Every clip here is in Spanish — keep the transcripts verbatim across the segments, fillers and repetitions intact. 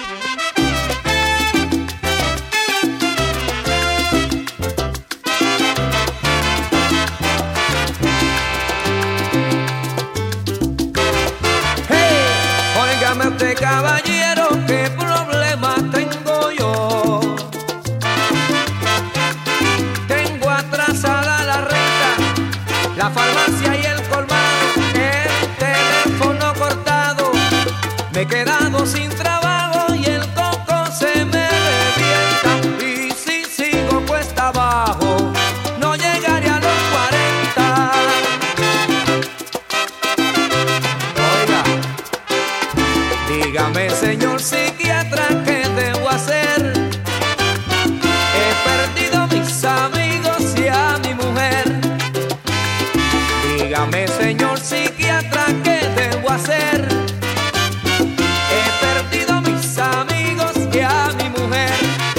Este caballero, qué problema tengo yo. Tengo atrasada la renta, la farmacia y el colmado, el teléfono cortado. Me he quedado sin trabajo y el coco se me revienta. Y si sigo cuesta abajo, no llegaré a los cuarenta. Dígame, señor psiquiatra, ¿qué debo hacer? He perdido mis amigos y a mi mujer. Dígame, señor psiquiatra, ¿qué debo hacer? He perdido mis amigos y a mi mujer.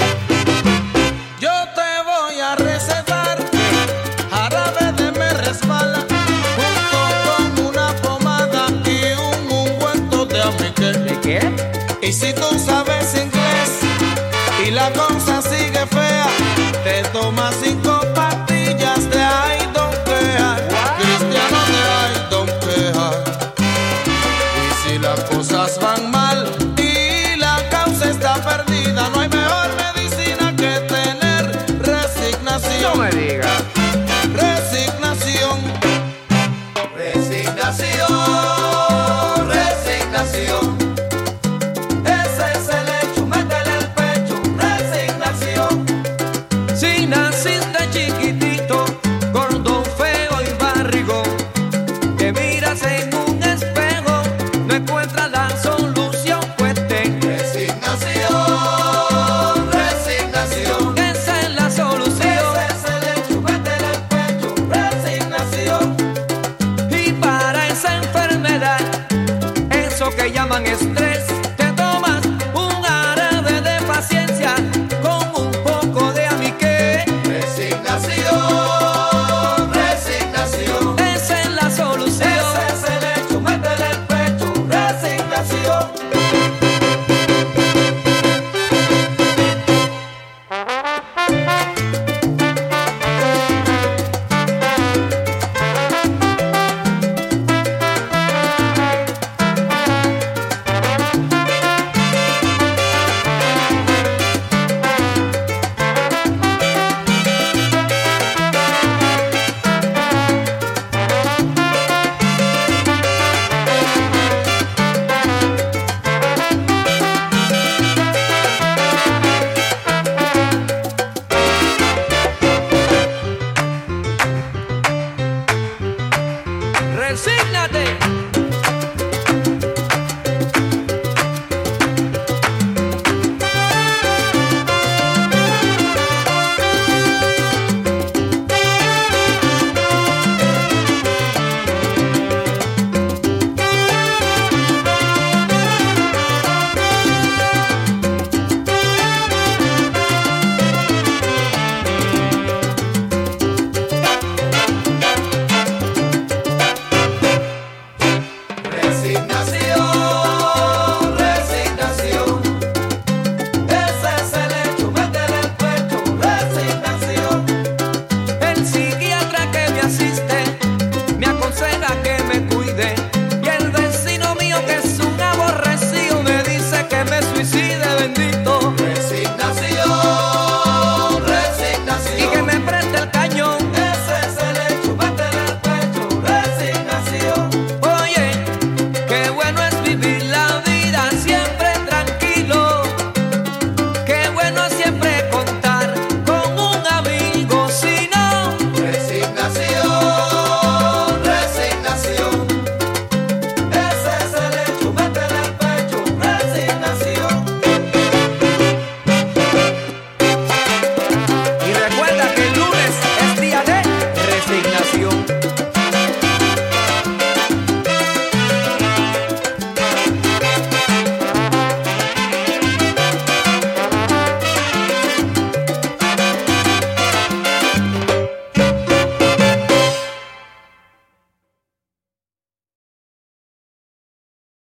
Yo te voy a recetar jarabe de me resbala, junto con una pomada y un ungüento de Amiquel. ¿De qué? Y si tú sabes inglés y la cosa sigue fea, te tomas cinco